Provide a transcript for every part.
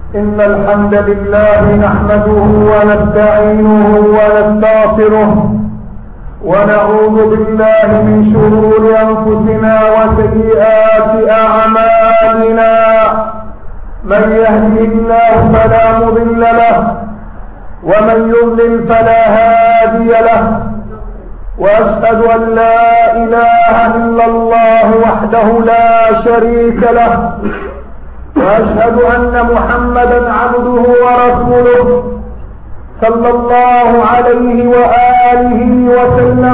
إن الحمد لله نحمده ونستعينه ونستغفره ونعوذ بالله من شرور أنفسنا وسيئات أعمالنا. من يهده الله فلا مضل له ومن يضلل فلا هادي له، وأشهد أن لا إله إلا الله وحده لا شريك له، وأشهد أن محمدا عبده ورسوله صلى الله عليه وآله وسلم.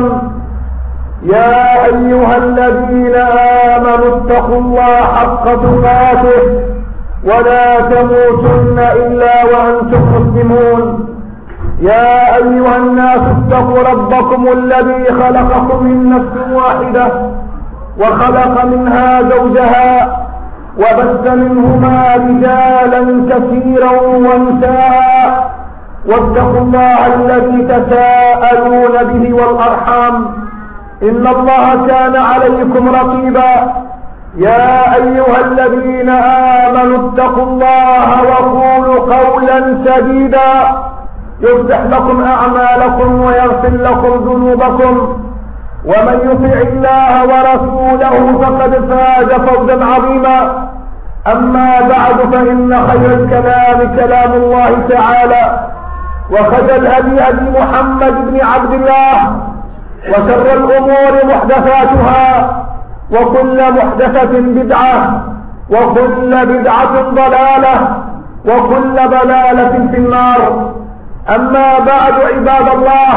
يا أيها الذين آمنوا اتقوا الله حق تقاته ولا تموتن إلا وأنتم مسلمون. يا أيها الناس اتقوا ربكم الذي خلقكم من نفس واحدة وخلق منها زوجها وبث منهما رجالا كثيرا ونساء، واتقوا الله الذي تساءلون به والأرحام إن الله كان عليكم رقيبا. يا أيها الذين آمنوا اتقوا الله وقولوا قولا سديدا يصلح لكم أعمالكم ويغفر لكم ذنوبكم، ومن يطع الله ورسوله فقد فاز فوزا عظيما. أما بعد، فإن خير الكلام كلام الله تعالى، وخير الهدي هدي محمد بن عبد الله، وشر الأمور محدثاتها، وكل محدثة بدعة، وكل بدعة ضلالة، وكل ضلالة في النار. أما بعد، عباد الله،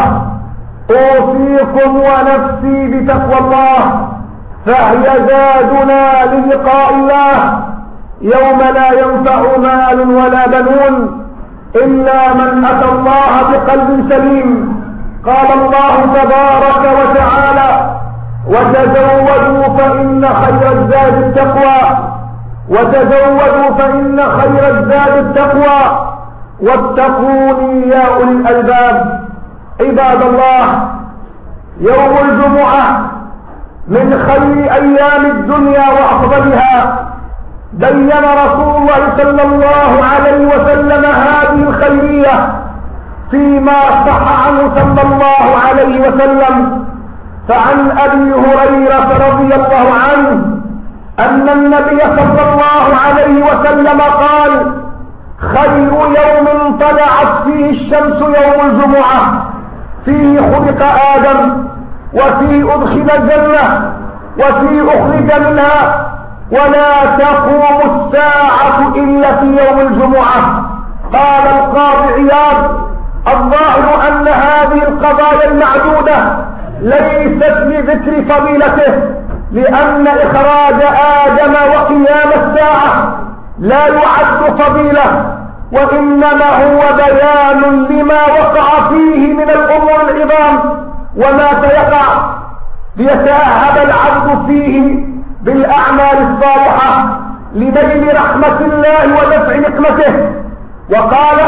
أوصيكم ونفسي بتقوى الله، فهي زادنا للقاء الله يوم لا ينفع مال ولا بنون إلا من أتى الله بقلب سليم. قال الله تبارك وتعالى: وتزودوا فإن خير الزاد التقوى، وتزودوا فإن خير الزاد التقوى، واتقوني يا أولي الألباب. عباد الله، يوم الجمعة من خير أيام الدنيا وأفضلها. بين رسول الله صلى الله عليه وسلم هذه الخيرية فيما صح عنه صلى الله عليه وسلم. فعن أبي هريرة رضي الله عنه أن النبي صلى الله عليه وسلم قال: خير يوم طلعت فيه الشمس يوم الجمعة، فيه خلق آدم، وفيه أدخل الجنة، وفيه أخرج منها، ولا تقوم الساعة إلا في يوم الجمعة. قال القاضي عياض: الظاهر أن هذه القضايا المعدودة ليست لذكر فضيلته، لأن إخراج آدم وقيام الساعة لا يعد فضيلة، وإنما هو بيان لما وقع فيه من الأمور العظام وما سيقع، ليتأهب العبد فيه بالأعمال الصالحة لنيل رحمة الله ودفع نقمته. وقال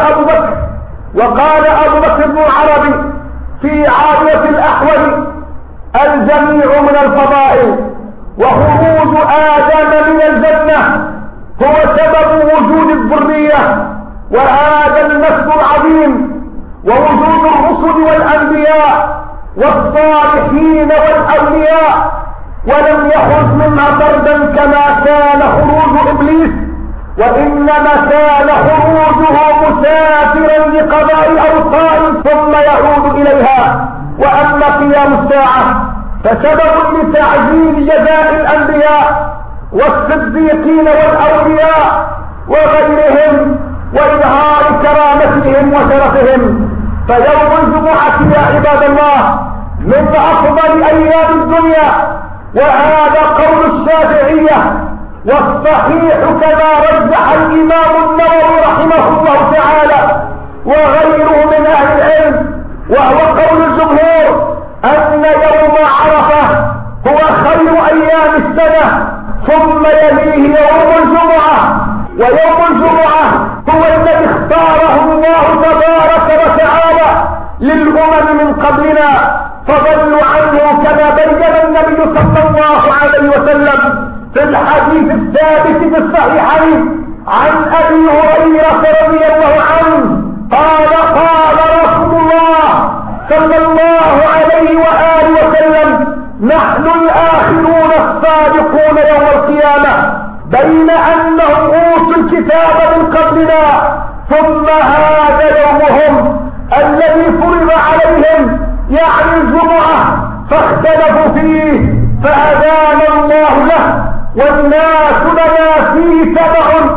أبو بكر بن العربي في عارية الأحول: الجميع من الفضائل، وخروج آدم من الجنة هو سبب وجود الذرية وهذا النسل العظيم، ووجود الرسل والأنبياء والصالحين والأولياء، ولم يخرج منها فردا كما كان خروج إبليس، وإنما كان خروجه مسافرا لقضاء أوطان ثم يعود إليها. وأما قيام الساعة فسبب لتعجيل جزاء الأنبياء والصديقين والأولياء وغيرهم وإظهار كرامتهم وشرفهم. فيوم الجمعة يا عباد الله من أفضل أيام الدنيا، وهذا قول الشافعية، والصحيح كما رجح الإمام النووي رحمه الله تعالى وغيره من أهل العلم، وهو قول الجمهور، أن يوم عرفة هو خير أيام السنة، ثم يليه يوم الجمعة. ويوم الجمعة هو الذي اختاره الله تبارك وتعالى للأمم من قبلنا، فضلوا عنه كما بين النبي صلى الله عليه وسلم في الحديث الثابت في الصحيحين عن أبي هريرة عباس رضي الله عنه قال قال رسول الله صلى الله عليه وآله وسلم نحن الآخرون السابقون يوم القيامة بين أنهم أوتوا الكتاب من قبلنا ثم هذا يومهم الذي فرض عليهم يعني الجمعة فاختلفوا فيه فأذان الله له والناس لنا فيه تبع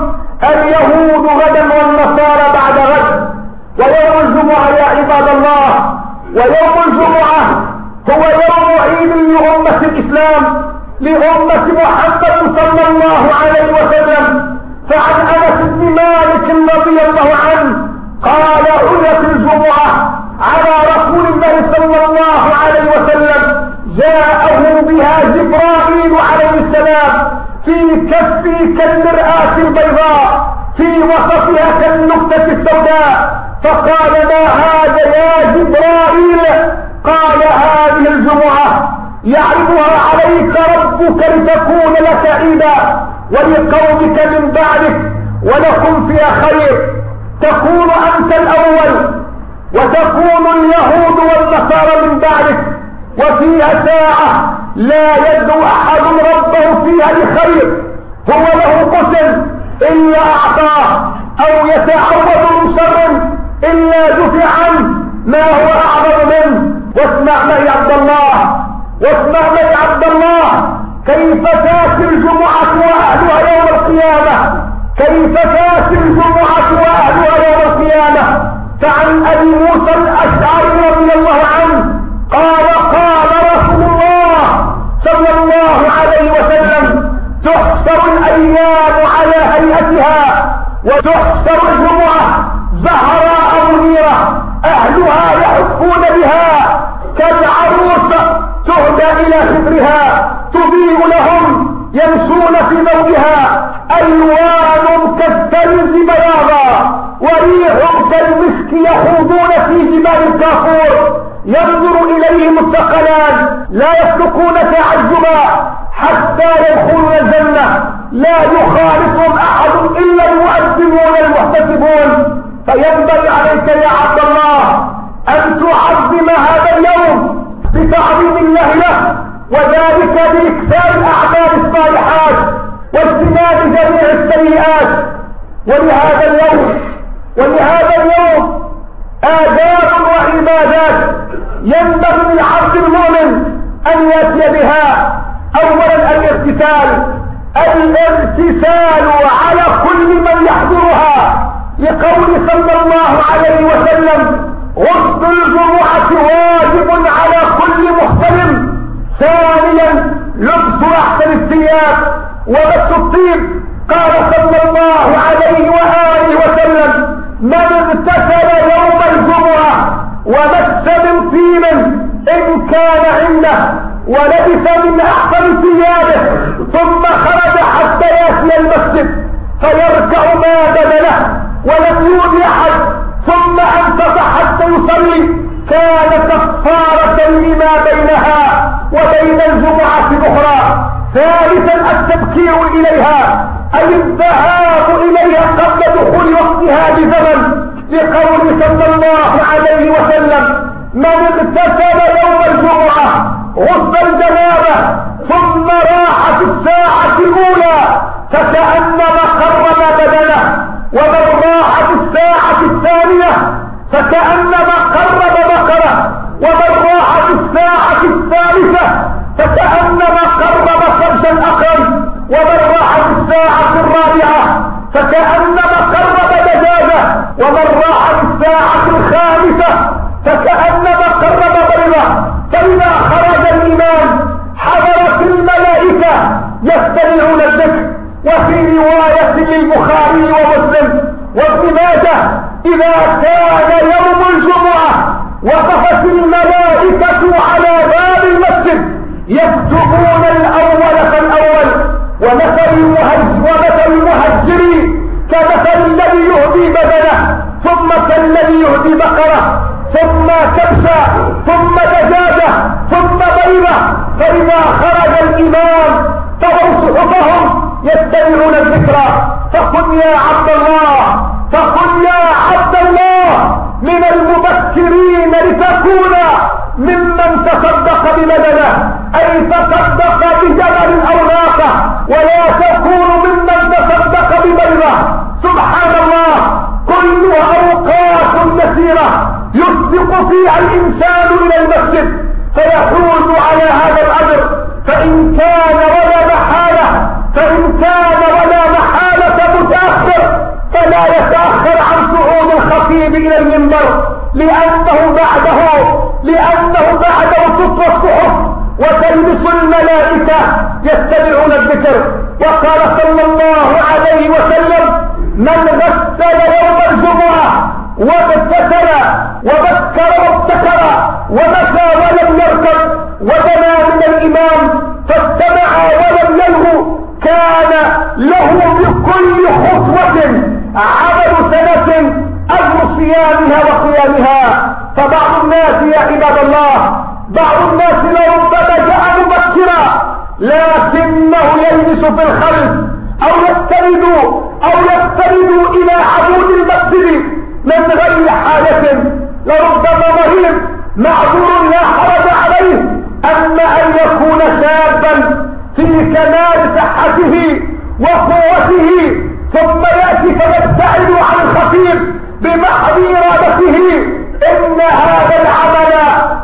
اليهود غدا والنصارى بعد غد. ويوم الجمعة يا عباد الله ويوم الجمعة هو يوم عيد لأمة الإسلام لأمة محمد صلى الله عليه وسلم. فعن أنس بن مالك رضي الله عنه قال عرضت الجمعة على رسول الله صلى الله عليه وسلم جاءه بها جبرائيل عليه السلام في كفه كالمرآة البيضاء في وسطها كالنكتة السوداء فقال ما هذا يا جبرائيل؟ قال هذه الجمعة يعرضها عليك ربك لتكون لك عيدا ولقومك من بعدك ولكم فيها خير تكون أنت الأول وتكون اليهود والنصارى من بعدك وفيها ساعة لا يدعو أحد ربه فيها لخير هو له قسم إلا أعطاه أو يتعوض من شر إلا دفع عنه ما هو أعظم منه. واسمع معي عبد الله واسمع معي عبد الله كيف تأتي الجمعة وأهلها يوم القيامة كيف تأتي الجمعة وأهلها يوم القيامة. فعن أبي موسى الأشعري رضي الله عنه قال قال رسول الله صلى الله عليه وسلم تحشر الأيام على هيئتها وتحشر الجمعة زهراء منيرة أهلها يحفون بها كالعروس تهدى إلى خبرها تضيء لهم يمشون في ضوئها ألوان كالثلج بياضا وريح كالمسك يخوضون في جبال الكافور ينظر إليهم الثقلان لا يسلكون تعجبا حتى يدخلون الجنة لا يخالطهم أحد إلا المؤذنون المحتسبون. فينبغي عليك يا عبد الله أن تعظم هذا اليوم بتعظيم الله له وذلك بإكثار الأعمال الصالحات واجتناب جميع السيئات. ولهذا اليوم آداب وعبادات ينبغي للعبد المؤمن أن يأتي بها. أولا الاغتسال على كل من يحضرها لقول صلى الله عليه وسلم غسل الجمعة واجب على كل محترم. ثانيا لبس أحسن الثياب ومس الطيب. قال صلى الله عليه وآله وسلم من اغتسل يوم الجمعة ومس من طيب إن كان عنده ولبس من أحسن ثيابه ثم خرج حتى يأتي المسجد فيركع ما بدله ولم يؤذ أحد ثم أنصت حتى يصلي كان كفارة لما بينها وبين الجمعة الأخرى. ثالثا التبكير إليها أي الذهاب إليها قبل دخول وقتها بزمن لقول صلى الله عليه وسلم من اغتسل يوم الجمعة غسل الجنابة ثم راح في الساعة الأولى فكأنما قرب بدنه ومن راح في الساعة الثانية فكأنما قرب بقرة ومن راح في الساعة الثالثة فكأنما قرب كبشا أقرب ومن راح في الساعة الرابعة فكأنما قرب دجاجة ومن راح في الساعة الخامسة فكأنما قرب بيضة. فإذا خرج الإمام حضرت الملائكة يستمعون الذكر. وفي رواية للبخاري ومسلم وابن ماجه إذا كان يوم الجمعة وقفت الملائكة على باب المسجد يكتبون الأول فالأول ومثل المهجر كمثل الذي يهدي بدنه ثم كالذي يهدي بقرة ثم كبشة ثم دجاجة ثم بيضة. فإذا خرج الإمام طووا صحفهم يستمعون الذكرى. فقل يا عبد الله ولا تكون ممن تصدق ببيضة. سبحان الله، كلها أوقات يسيرة يسبق فيها الإنسان إلى المسجد فيحوز على هذا الأمر، فإن كان ولا محالة متأخر فلا يتأخر عن صعود الخطيب إلى المنبر، لأنه بعده تطوى الصحف وتلبس الملائكة يستمعون الذكر. وقال صلى الله عليه وسلم: من غسل يوم الجمعة وابتسل وبكر وابتكر ومشى ولم يركب ودنا من الإمام فاستمع ولم يلغو كان له بكل خطوة عمل سنة أجر صيامها وقيامها. فبعض الناس يا عباد الله، بعض الناس لربما جاء مبكرا لكنه يلبس في الخلف أو يستند إلى عمود المسجد من غير حاجة، لربما مريض معذور لا حرج عليه، أما أن يكون شابا في كمال صحته وقوته ثم يأتي فيبتعد عن الخطيب بمحض إرادته، إن هذا العمل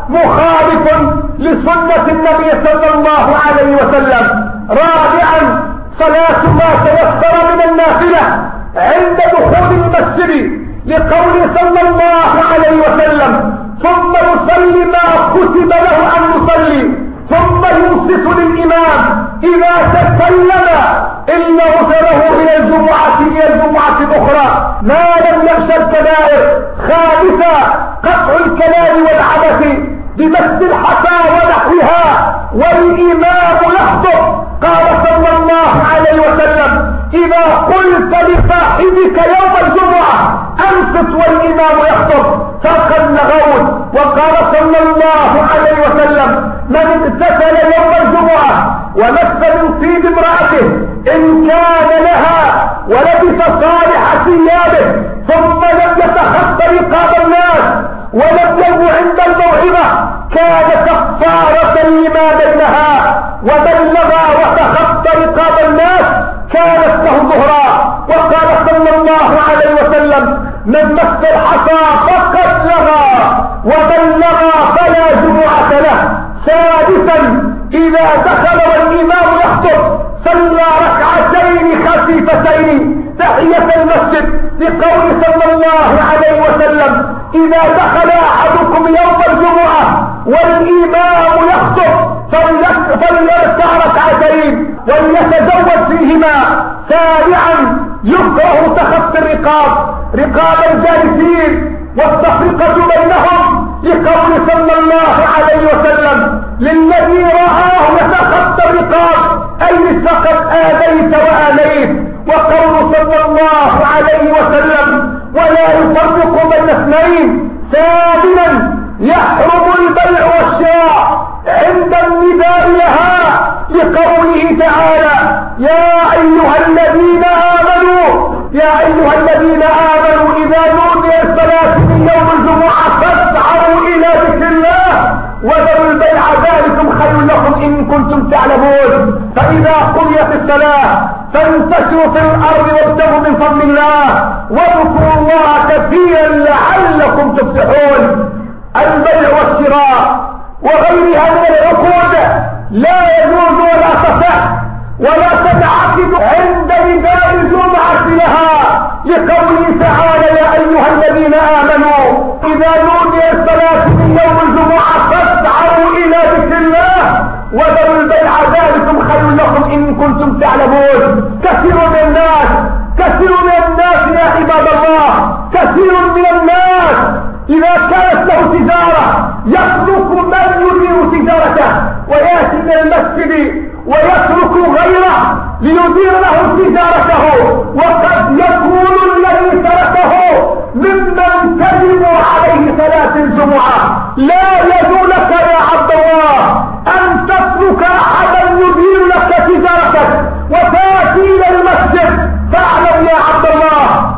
مخالف لسنة النبي صلى الله عليه وسلم. رابعا، صلاة ما تيسر من النافلة عند دخول المسجد، لقول صلى الله عليه وسلم: ثم يصلي ما كتب له أن يصلي ثم ينصت للإمام إذا تكلم إلا غفره إلى الجمعة الأخرى ما لم يخشى الكبائر. خامسا، قطع الكلام والعبث بمس الحصى ونحوها والإمام يخطب. قال صلى الله عليه وسلم: إذا قلت لصاحبك يوم الجمعة أنصت والإمام يخطب فقد لغوت. وقال صلى الله عليه وسلم: من اغتسل يوم الجمعة ومس من طيب امرأته إن كان لها ولبس صالح ثيابه ثم لم يتخطى رقاب الناس ولم يبو عند الموعظة كان كفارة لما بينها، ومن لغى وتخطى رقاب الناس كانت له ظهرا. وقال صلى الله عليه وسلم: من مس الحصى فقد لغى ومن لغى فلا جمعة له. سادسا، إذا دخل والإمام يخطب صلى ركعتين خفيفتين تحية المسجد، لقول صلى الله عليه وسلم: إذا دخل أحدكم يوم الجمعة والإمام يخطب فليركع ركعتين وليتزود فيهما. سابعا، يكره تخطي رقاب الجالسين والتفرقة بينهم، لقول صلى الله عليه وسلم: للذي رآه يتخطى الرقاب أي فقد آذيت وآليت. وقول صلى الله عليه وسلم: ولا يفرق بين اثنين. ثامنا، يحرم البيع والشراء عند النداء لها، لقوله تعالى: يا أيها الذين آمنوا إذا نودي الصلاة من يوم الجمعة فاسعوا إلى ذكر الله وذروا البيع ذلكم خير لكم إن كنتم تعلمون. فإذا قضيت الصلاة فانتشروا في الأرض وابتغوا من فضل الله واذكروا الله كثيرا لعلكم تفلحون. البيع والشراء وغيرها من العقود لا يجوز ولا تصح ولا تتعقد عند نداء الجمعة لها، لقوله تعالى: يا أيها الذين آمنوا إذا نودي الصلاة من يوم الجمعة فاسعوا إلى ذكر الله وذروا البيع ذلكم خير لكم إن كنتم تعلمون. كثير من الناس يا عباد الله، كثير من الناس إذا كانت له تجارة يترك من يدير تجارته ويأتي إلى المسجد ويترك غيره ليدير له تجارته، وقد يكون الذي تركه ممن تجب عليه صلاة الجمعة. لا يجوز لك يا عبد الله أن تترك أحدا يدير لك تجارتك وتأتي إلى المسجد. فاعلم يا عبد الله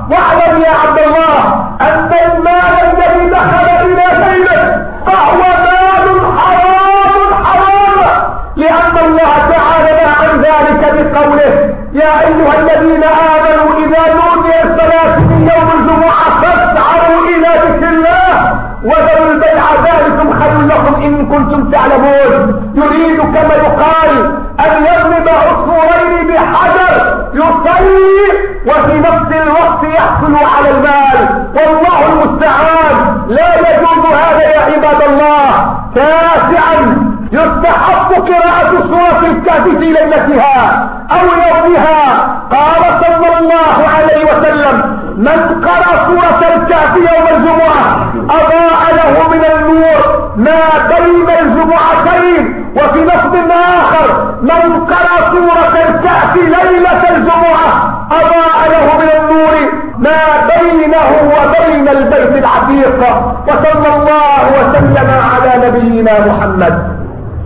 أن المال الذي دخل إلى بيتك فهو مال حرام، لأن الله تعالى عن ذلك بقول كنتم تعلمون. يريد كما يقال أن يضرب عصفورين بحجر، يصلي وفي نفس الوقت يحصل على المال، والله المستعان. لا يجوز هذا يا عباد الله. تاسعا، يستحق قراءة سورة الكهف في ليلتها أو يومها. قال صلى الله عليه وسلم: من قرأ سورة الكهف يوم الجمعة أضاء له من النور ما بين الجمعتين. وفي لفظ آخر: من قرأ سورة الكهف ليلة الجمعة أضاء له من النور ما بينه وبين البيت العتيق. وصلى الله وسلم على نبينا محمد.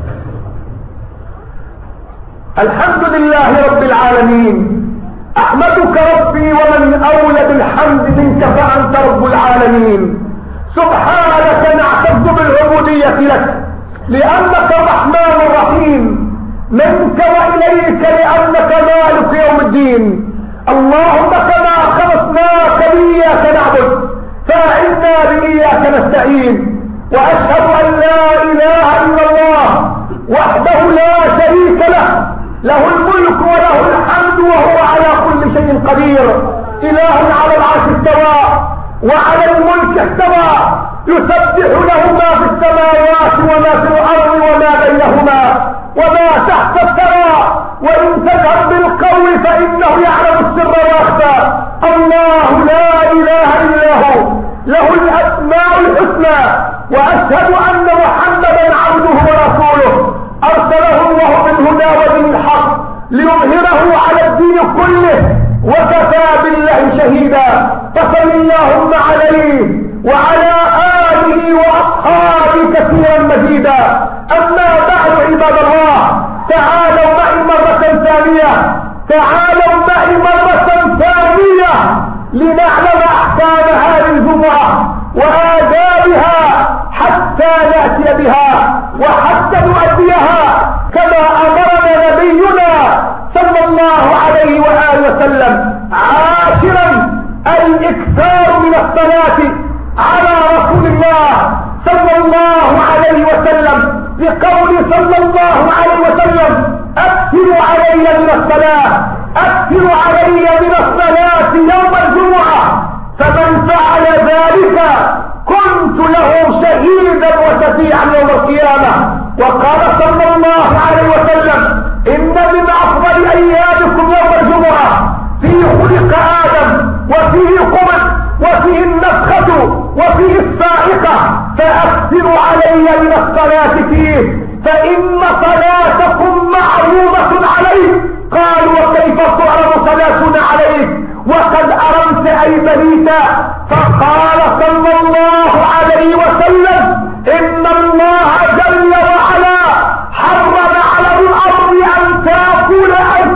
الحمد لله رب العالمين. أحمدك ربي ومن أولى بالحمد منك فأنت رب العالمين. سبحانك نعتز بالعبودية لك لأنك الرحمن الرحيم، منك وإليك لأنك مالك يوم الدين. اللهم كما خلصناك إياك نعبد فأعنا بإياك نستعين. وأشهد أن لا إله إلا الله وحده لا شريك له، له الملك وله الحمد وهو على كل شيء قدير. إله على العرش استوى وعلى الملك استوى، يسبح له ما في السماوات وما في الأرض وما بينهما وما تحت الثرى. وإن تجهر بالقول فإنه يعلم السر ويخفى. الله لا إله إلا هو، له الأسماء الحسنى. وأشهد أن محمدا عبده ورسوله، أرسله الله بالهدى ودين الحق ليظهره على الدين كله، وكفى بالله شهيدا. فصل اللهم عليه وعلى آله وأصحابه كثيرا مزيدا. أما بعد عباد الله، تعالوا معي مرة ثانية، تعالوا معي مرة ثانية لنعلم أحكام هذه الجمعة وآدابها حتى نأتي بها وحتى نؤديها كما أمرنا نبينا صلى الله عليه وآله وسلم. عاشرا، الإكثار من الصلاة على رسول الله صلى الله عليه وسلم، بقول صلى الله عليه وسلم: أكثروا علي من الصلاة، أكثروا علي من الصلاة يوم الجمعة، فمن فعل ذلك كنت له شهيدا وشفيعا يوم القيامة. وقال صلى الله عليه وسلم: إن من أفضل أيامكم يوم الجمعة، فيه خلق آدم وفيه قبض وفيه النفخة وفيه الصاعقة، فأكثروا علي من الصلاة فيه فإن صلاتكم معروضة عليه. قالوا: وكيف تعرض صلاتنا عليك وقد أرمت أي بنيتا؟ فقال صلى الله عليه وسلم: إن الله جل وعلا حرم على الأرض أن تأكل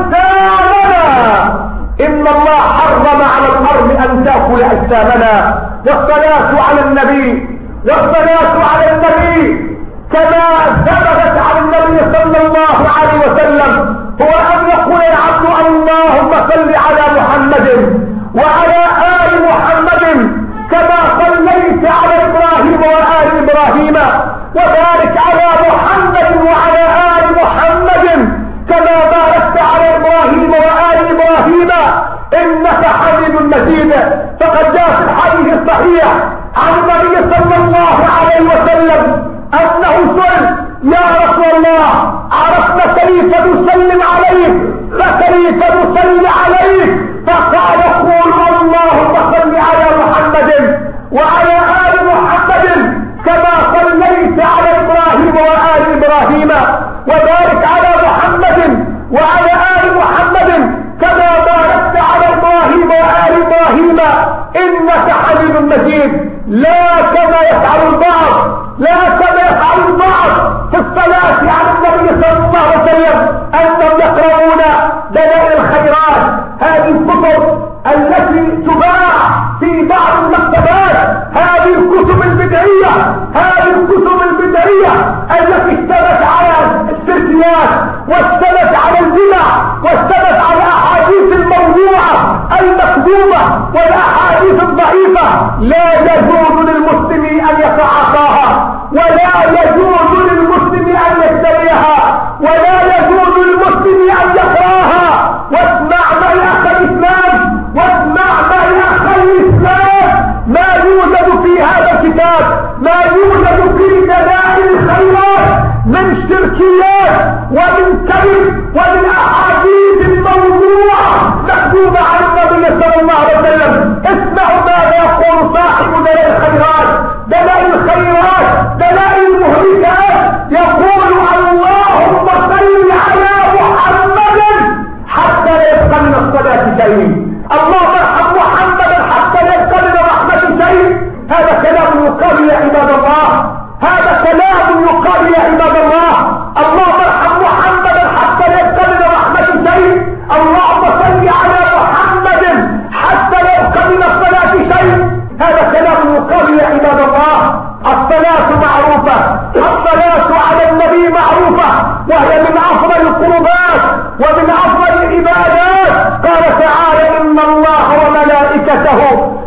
أجسامنا، إن الله حرم على الأرض أن تأكل أجسامنا. والصلاة على النبي، والصلاة على النبي كما ثبتت عن النبي صلى الله عليه وسلم هو أن يقول العبد: اللهم صل على محمد وعلى آل محمد كما صليت على إبراهيم وآل إبراهيم، وبارك على محمد وعلى آل محمد كما باركت على إبراهيم وآل إبراهيم إنك حميد مجيد. فقد جاء في الحديث الصحيح عن النبي صلى الله عليه وسلم أنه سئل: يا رسول الله، عرفنا كيف نسلم عليك فكيف نصلي عليك؟ فقال: قولوا اللهم صل على محمد وعلى آل محمد كما صليت على إبراهيم وآل إبراهيم، وبارك على محمد وعلى آل محمد كما باركت على إبراهيم وآل إبراهيم إنك حميد مجيد. لا كما يفعل البعض، لا كما يفعل البعض في الصلاة على النبي صلى الله عليه وسلم أنهم يقرؤون دلائل الخيرات، هذه الكتب التي تباع في بعض المكتبات، هذه الكتب البدعية، هذه الكتب البدعية التي اشتمت على الشركيات واشتمت على البدع واشتمت على الأحاديث الموضوعة المكذوبة والأحاديث الضعيفة. لا يجوز للمسلم أن يتعاطاها، ولا يجوز للمسلم من شركيات ومن كذب ومن احاديث الموضوعة مكتوبة عن النبي صلى الله عليه وسلم. اسمعوا ماذا يقول صاحب دلائل الخيرات، دلائل الخيرات، دلائل المهلكات، يقول اللهم صل على محمد حتى لا يبقى من الصلاة شيء، اللهم ارحم محمدا حتى لا يبقى من الرحمة شيء. هذا كلام يقال يا عباد الله، هذا كلام يقال يا عباد الله. اللهم ارحم محمدا حتى لا يبقى من الرحمة شيء، اللهم صل على محمد حتى لا يبقى من الصلاة شيء. هذا كلام يقال يا عباد الله. الصلاة معروفة، الصلاة على النبي معروفة، وهي من أفضل القربات ومن أفضل العبادات. قال تعالى إن الله وملائكته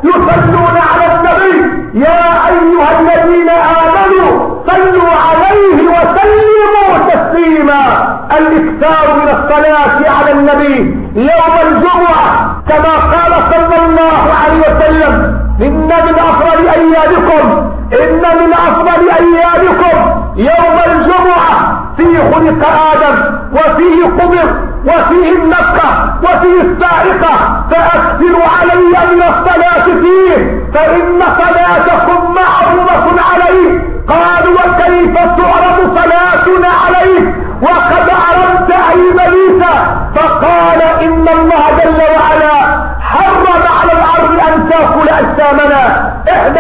يصلون على النبي يا أيها الذين آمنوا صلوا عليه وسلموا تسليما. الاكثار من الصلاة على النبي يوم الجمعة كما قال صلى الله عليه وسلم إن من أفضل أيامكم، إن من أفضل أيامكم يوم الجمعة، فيه خلق آدم وفيه قبر وفيه النفخة وفيه الصاعقة، فأكثروا علي من الصلاة فيه فإن صلاتكم معروضة عليه. قالوا وكيف تعرض صلاتنا عليه وقد عرضت أي بليس؟ فقال إن الله جل وعلا حرم على الأرض أن تأكل أجسامنا.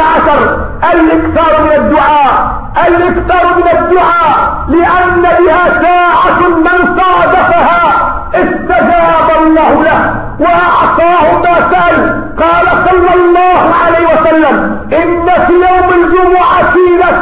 11 الاكثار من الدعاء، الاكثار من الدعاء، لأن بها ساعة من صادفها استجاب الله له وأعطاه ما سأل. قال صلى الله عليه وسلم إن في يوم الجمعة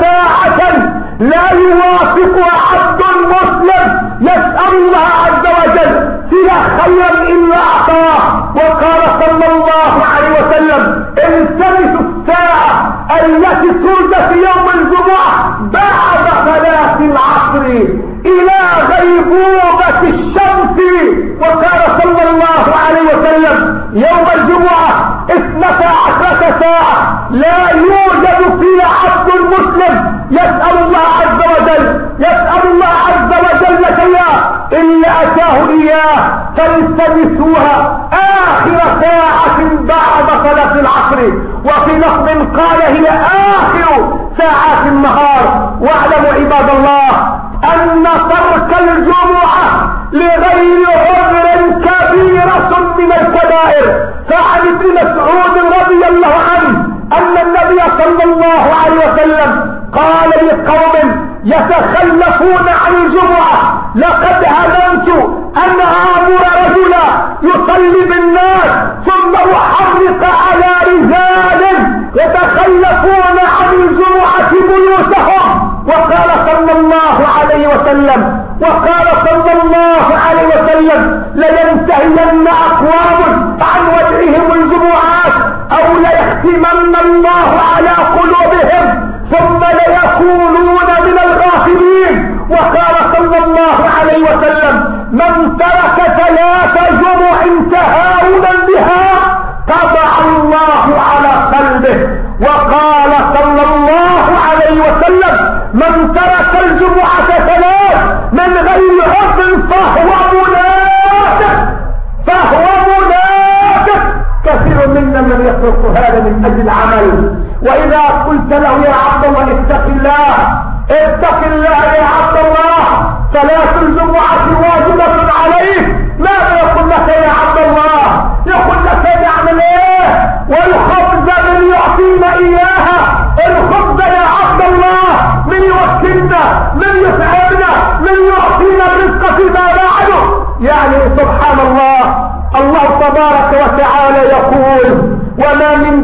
لساعة لا يوافقها عبد مسلم يسأل الله عز وجل فيها خيرا إلا أعطاه. وقال صلى الله عليه وسلم التمسوا الساعة التي تولد في يوم الجمعة بعد صلاة العصر إلى غيبوبة الشمس. وقال صلى الله عليه وسلم يوم الجمعة 12 ساعة لا يوجد فيها عبد مسلم يسأل الله عز وجل، يسأل الله عز وجل شيئا إلا أتاه إياه، فالتمسوها آخر ساعة بعد صلاة العصر. وفي لفظ قال هي آخر ساعات النهار. واعلموا عباد الله أن ترك الجمعة لغير عذر كبيرة من الكبائر. فعن ابن مسعود رضي الله عنه أن النبي صلى الله عليه وسلم قال لقوم يتخلفون عن الجمعة لقد هممت أن آمر رجلا يصلي بالناس ثم أحرق على رجال يتخلفون عن الجمعة بيوتهم. وقال صلى الله عليه وسلم، وقال صلى الله عليه وسلم لينتهين أقوام عن وجههم الجمعات أو ليختمن الله على قلوبهم ثم ليكونون من الغافلين. وقال صلى الله عليه وسلم من ترك 3 جمع تهاونا بها طبع الله على قلبه. وقال صلى الله عليه وسلم من ترك الجمعة 3 من غير عذر فهو منافق، فهو منافق. كثير منا من يترك هذا من أجل العمل. وإذا قلت له يا عبد الله اتق الله، اتق الله يا عبد الله، صلاة الجمعة واجبة عليك، ماذا يقول لك يا عبد الله؟ يقول لك نعمل ايه؟ والخبز من يعطينا اياها، الخبز يا عبد الله من يوكلنا، من يسعدنا، من يعطينا الرزق فيما بعده. يعني سبحان الله، الله تبارك وتعالى يقول وما من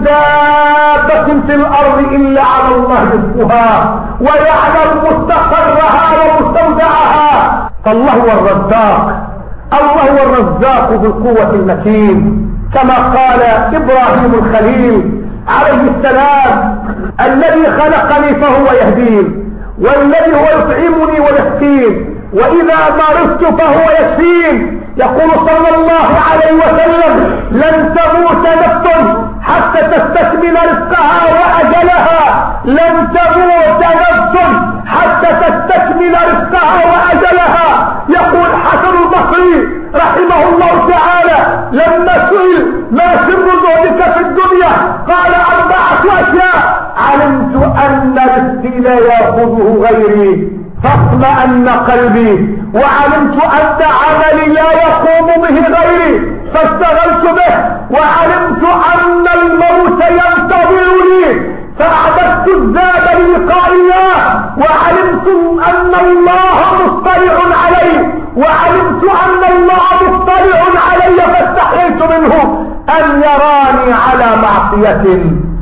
دابة في الأرض إلا على الله رزقها ويعلم مستقرها ومستودعها. فالله هو الرزاق، الله هو الرزاق ذو القوة المتين، كما قال إبراهيم الخليل عليه السلام الذي خلقني فهو يهدين، والذي هو يطعمني ويسقين، وإذا مرضت فهو يشفين. يقول صلى الله عليه وسلم لن تموت نفس حتى تستكمل رزقها وأجلها، لن تموت نفس حتى تستكمل رزقها وأجلها. يقول حسن البصري رحمه الله تعالى لما سئل ما سر زهدك في الدنيا قال 4 أشياء: علمت أن رزقي لا يأخذه غيري فاطمأن قلبي، وعلمت أن عملي لا يقوم به غيري فاشتغلت به، وعلمت أن الموت ينتظرني فأعددت الزاد للقاء الله، وعلمت أن الله مطلع علي، وعلمت أن الله مطلع علي فاستحييت منه أن يراني على معصية.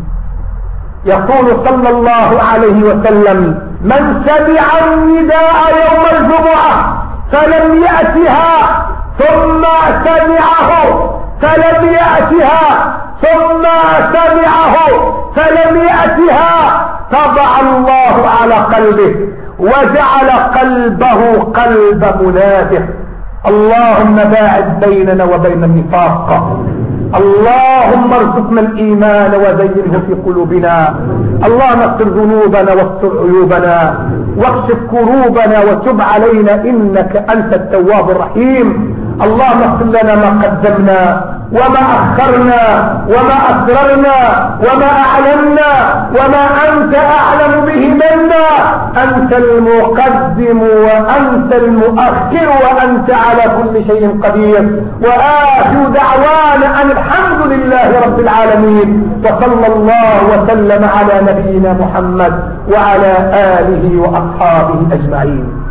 يقول صلى الله عليه وسلم: من سمع النداء يوم الجمعة فلم يأتها ثم سمعه فلم يأتها ثم سمعه فلم يأتها طبع الله على قلبه وجعل قلبه قلب منافق. اللهم باعد بيننا وبين النفاق، اللهم ارزقنا الإيمان وزينه في قلوبنا، اللهم اغفر ذنوبنا واستر عيوبنا واكشف كروبنا وتب علينا إنك أنت التواب الرحيم. اللهم اغفر لنا ما قدمنا وما أخرنا وما أسررنا وما أعلنا وما أنت أعلم به منا. أنت المقدم وأنت المؤخر وأنت على كل شيء قدير. وآخر دعوانا أن الحمد لله رب العالمين، وصلى الله وسلم على نبينا محمد وعلى آله وأصحابه أجمعين.